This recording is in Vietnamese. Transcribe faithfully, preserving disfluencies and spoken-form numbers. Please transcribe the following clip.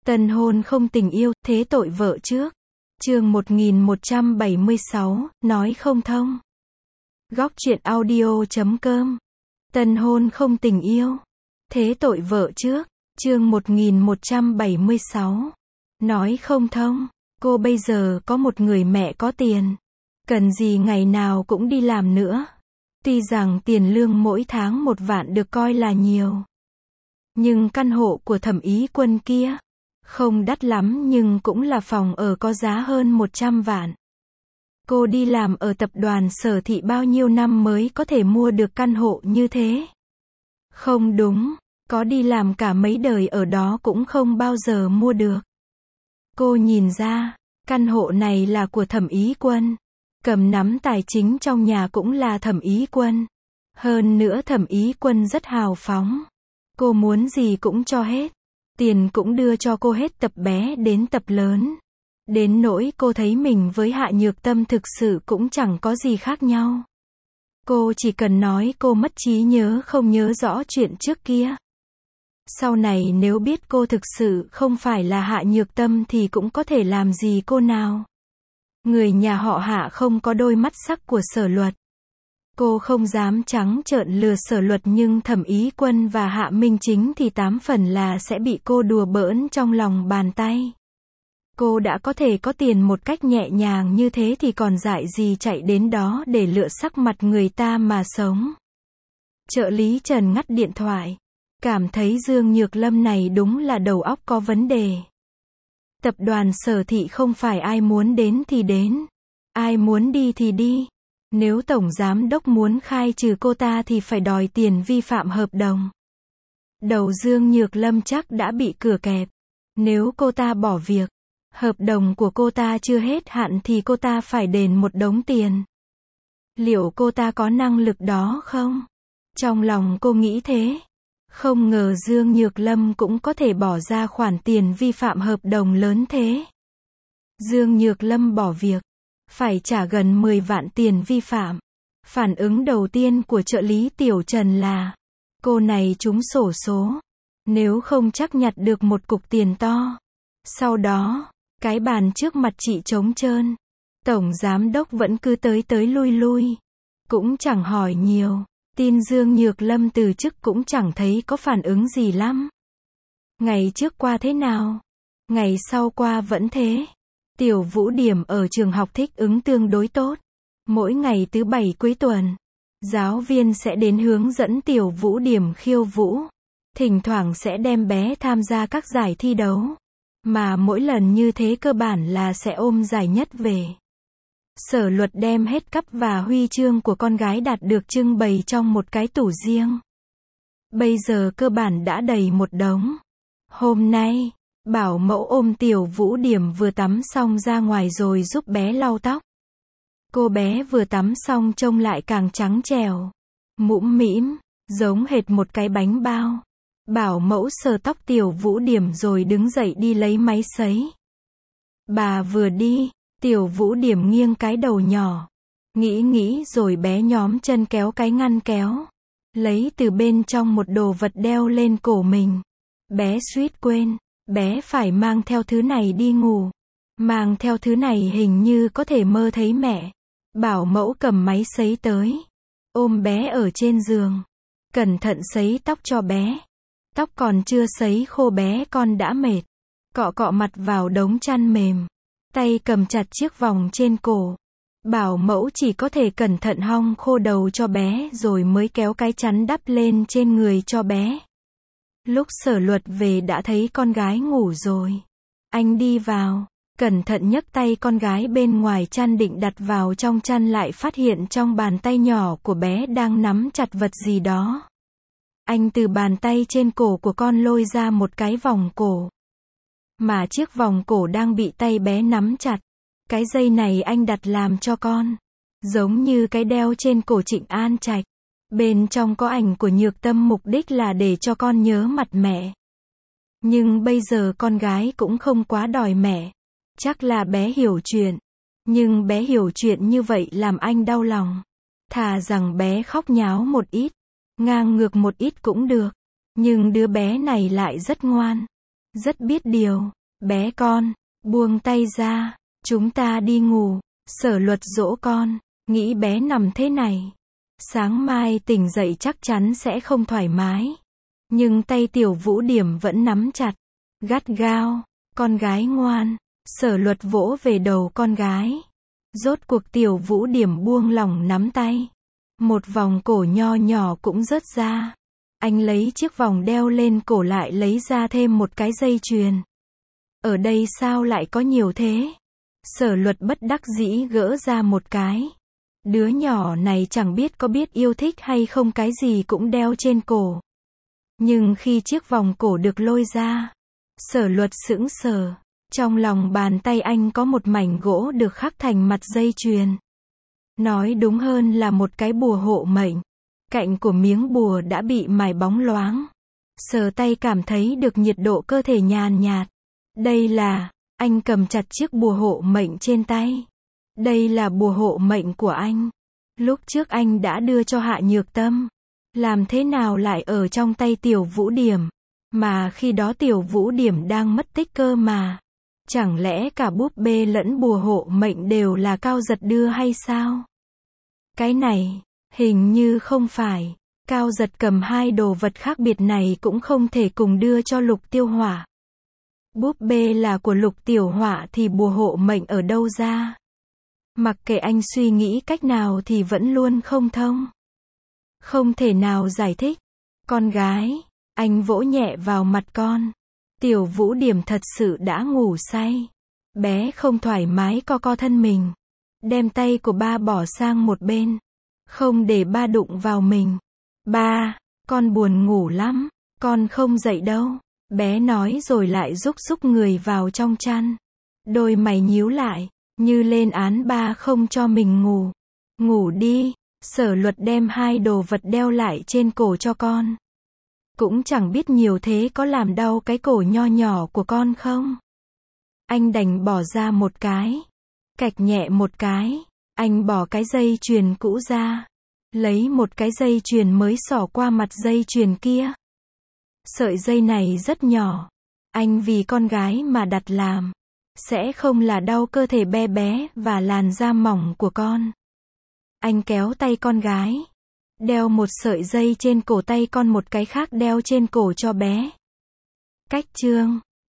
Tân hôn không tình yêu, thế tội vợ trước. Chương một nghìn một trăm bảy mươi sáu, nói không thông. Góc truyện audio chấm com. Tân hôn không tình yêu, thế tội vợ trước. Chương một nghìn một trăm bảy mươi sáu. Nói không thông. Cô bây giờ có một người mẹ có tiền, cần gì ngày nào cũng đi làm nữa. Tuy rằng tiền lương mỗi tháng một vạn được coi là nhiều, nhưng căn hộ của Thẩm Ý Quân kia không đắt lắm, nhưng cũng là phòng ở có giá hơn một trăm vạn. Cô đi làm ở tập đoàn Sở Thị bao nhiêu năm mới có thể mua được căn hộ như thế? Không đúng, có đi làm cả mấy đời ở đó cũng không bao giờ mua được. Cô nhìn ra, căn hộ này là của Thẩm Ý Quân. Cầm nắm tài chính trong nhà cũng là Thẩm Ý Quân. Hơn nữa Thẩm Ý Quân rất hào phóng. Cô muốn gì cũng cho hết. Tiền cũng đưa cho cô hết, tập bé đến tập lớn. Đến nỗi cô thấy mình với Hạ Nhược Tâm thực sự cũng chẳng có gì khác nhau. Cô chỉ cần nói cô mất trí nhớ, không nhớ rõ chuyện trước kia. Sau này nếu biết cô thực sự không phải là Hạ Nhược Tâm thì cũng có thể làm gì cô nào. Người nhà họ Hạ không có đôi mắt sắc của Sở Luật. Cô không dám trắng trợn lừa Sở Luật, nhưng Thẩm Ý Quân và Hạ Minh Chính thì tám phần là sẽ bị cô đùa bỡn trong lòng bàn tay. Cô đã có thể có tiền một cách nhẹ nhàng như thế thì còn dại gì chạy đến đó để lựa sắc mặt người ta mà sống. Trợ lý Trần ngắt điện thoại. Cảm thấy Dương Nhược Lâm này đúng là đầu óc có vấn đề. Tập đoàn Sở Thị không phải ai muốn đến thì đến, ai muốn đi thì đi. Nếu tổng giám đốc muốn khai trừ cô ta thì phải đòi tiền vi phạm hợp đồng. Đầu Dương Nhược Lâm chắc đã bị cửa kẹp. Nếu cô ta bỏ việc, hợp đồng của cô ta chưa hết hạn thì cô ta phải đền một đống tiền. Liệu cô ta có năng lực đó không? Trong lòng cô nghĩ thế. Không ngờ Dương Nhược Lâm cũng có thể bỏ ra khoản tiền vi phạm hợp đồng lớn thế. Dương Nhược Lâm bỏ việc, phải trả gần mười vạn tiền vi phạm. Phản ứng đầu tiên của trợ lý Tiểu Trần là, cô này trúng xổ số. Nếu không chắc nhặt được một cục tiền to. Sau đó, cái bàn trước mặt chị trống trơn. Tổng giám đốc vẫn cứ tới tới lui lui. Cũng chẳng hỏi nhiều. Tin Dương Nhược Lâm từ chức cũng chẳng thấy có phản ứng gì lắm. Ngày trước qua thế nào? Ngày sau qua vẫn thế. Tiểu Vũ Điểm ở trường học thích ứng tương đối tốt. Mỗi ngày thứ bảy cuối tuần, giáo viên sẽ đến hướng dẫn Tiểu Vũ Điểm khiêu vũ. Thỉnh thoảng sẽ đem bé tham gia các giải thi đấu. Mà mỗi lần như thế cơ bản là sẽ ôm giải nhất về. Sở Luật đem hết cúp và huy chương của con gái đạt được trưng bày trong một cái tủ riêng. Bây giờ cơ bản đã đầy một đống. Hôm nay, bảo mẫu ôm Tiểu Vũ Điểm vừa tắm xong ra ngoài rồi giúp bé lau tóc. Cô bé vừa tắm xong trông lại càng trắng trẻo, mũm mĩm, giống hệt một cái bánh bao. Bảo mẫu sờ tóc Tiểu Vũ Điểm rồi đứng dậy đi lấy máy sấy. Bà vừa đi, Tiểu Vũ Điểm nghiêng cái đầu nhỏ, nghĩ nghĩ rồi bé nhóm chân kéo cái ngăn kéo, lấy từ bên trong một đồ vật đeo lên cổ mình. Bé suýt quên, bé phải mang theo thứ này đi ngủ. Mang theo thứ này hình như có thể mơ thấy mẹ. Bảo mẫu cầm máy sấy tới, ôm bé ở trên giường, cẩn thận sấy tóc cho bé. Tóc còn chưa sấy khô bé con đã mệt, cọ cọ mặt vào đống chăn mềm. Tay cầm chặt chiếc vòng trên cổ. Bảo mẫu chỉ có thể cẩn thận hong khô đầu cho bé rồi mới kéo cái chắn đắp lên trên người cho bé. Lúc Sở Luật về đã thấy con gái ngủ rồi. Anh đi vào, cẩn thận nhấc tay con gái bên ngoài chăn định đặt vào trong chăn, lại phát hiện trong bàn tay nhỏ của bé đang nắm chặt vật gì đó. Anh từ bàn tay trên cổ của con lôi ra một cái vòng cổ. Mà chiếc vòng cổ đang bị tay bé nắm chặt. Cái dây này anh đặt làm cho con, giống như cái đeo trên cổ Trịnh An Trạch. Bên trong có ảnh của Nhược Tâm, mục đích là để cho con nhớ mặt mẹ. Nhưng bây giờ con gái cũng không quá đòi mẹ. Chắc là bé hiểu chuyện. Nhưng bé hiểu chuyện như vậy làm anh đau lòng. Thà rằng bé khóc nháo một ít, ngang ngược một ít cũng được. Nhưng đứa bé này lại rất ngoan, rất biết điều. Bé con, buông tay ra, chúng ta đi ngủ. Sở Luật dỗ con, nghĩ bé nằm thế này, sáng mai tỉnh dậy chắc chắn sẽ không thoải mái. Nhưng tay Tiểu Vũ Điểm vẫn nắm chặt, gắt gao. Con gái ngoan. Sở Luật vỗ về đầu con gái. Rốt cuộc Tiểu Vũ Điểm buông lỏng nắm tay. Một vòng cổ nho nhỏ cũng rớt ra. Anh lấy chiếc vòng đeo lên cổ lại lấy ra thêm một cái dây chuyền. Ở đây sao lại có nhiều thế? Sở Luật bất đắc dĩ gỡ ra một cái. Đứa nhỏ này chẳng biết có biết yêu thích hay không, cái gì cũng đeo trên cổ. Nhưng khi chiếc vòng cổ được lôi ra, Sở Luật sững sờ. Trong lòng bàn tay anh có một mảnh gỗ được khắc thành mặt dây chuyền. Nói đúng hơn là một cái bùa hộ mệnh. Cạnh của miếng bùa đã bị mài bóng loáng. Sờ tay cảm thấy được nhiệt độ cơ thể nhàn nhạt. Đây là, anh cầm chặt chiếc bùa hộ mệnh trên tay. Đây là bùa hộ mệnh của anh. Lúc trước anh đã đưa cho Hạ Nhược Tâm. Làm thế nào lại ở trong tay Tiểu Vũ Điểm? Mà khi đó Tiểu Vũ Điểm đang mất tích cơ mà. Chẳng lẽ cả búp bê lẫn bùa hộ mệnh đều là Cao Giật đưa hay sao? Cái này, hình như không phải. Cao Giật cầm hai đồ vật khác biệt này cũng không thể cùng đưa cho Lục Tiêu Hỏa. Búp bê là của Lục Tiểu Hỏa thì bùa hộ mệnh ở đâu ra? Mặc kệ anh suy nghĩ cách nào thì vẫn luôn không thông. Không thể nào giải thích. Con gái, anh vỗ nhẹ vào mặt con. Tiểu Vũ Điểm thật sự đã ngủ say. Bé không thoải mái co co thân mình. Đem tay của ba bỏ sang một bên. Không để ba đụng vào mình. Ba, con buồn ngủ lắm. Con không dậy đâu. Bé nói rồi lại rúc rúc người vào trong chăn. Đôi mày nhíu lại, như lên án ba không cho mình ngủ. Ngủ đi. Sở Luật đem hai đồ vật đeo lại trên cổ cho con. Cũng chẳng biết nhiều thế có làm đau cái cổ nho nhỏ của con không? Anh đành bỏ ra một cái. Cạch nhẹ một cái. Anh bỏ cái dây chuyền cũ ra. Lấy một cái dây chuyền mới xỏ qua mặt dây chuyền kia. Sợi dây này rất nhỏ. Anh vì con gái mà đặt làm. Sẽ không là đau cơ thể bé bé và làn da mỏng của con. Anh kéo tay con gái. Đeo một sợi dây trên cổ tay con, một cái khác đeo trên cổ cho bé. Cách chương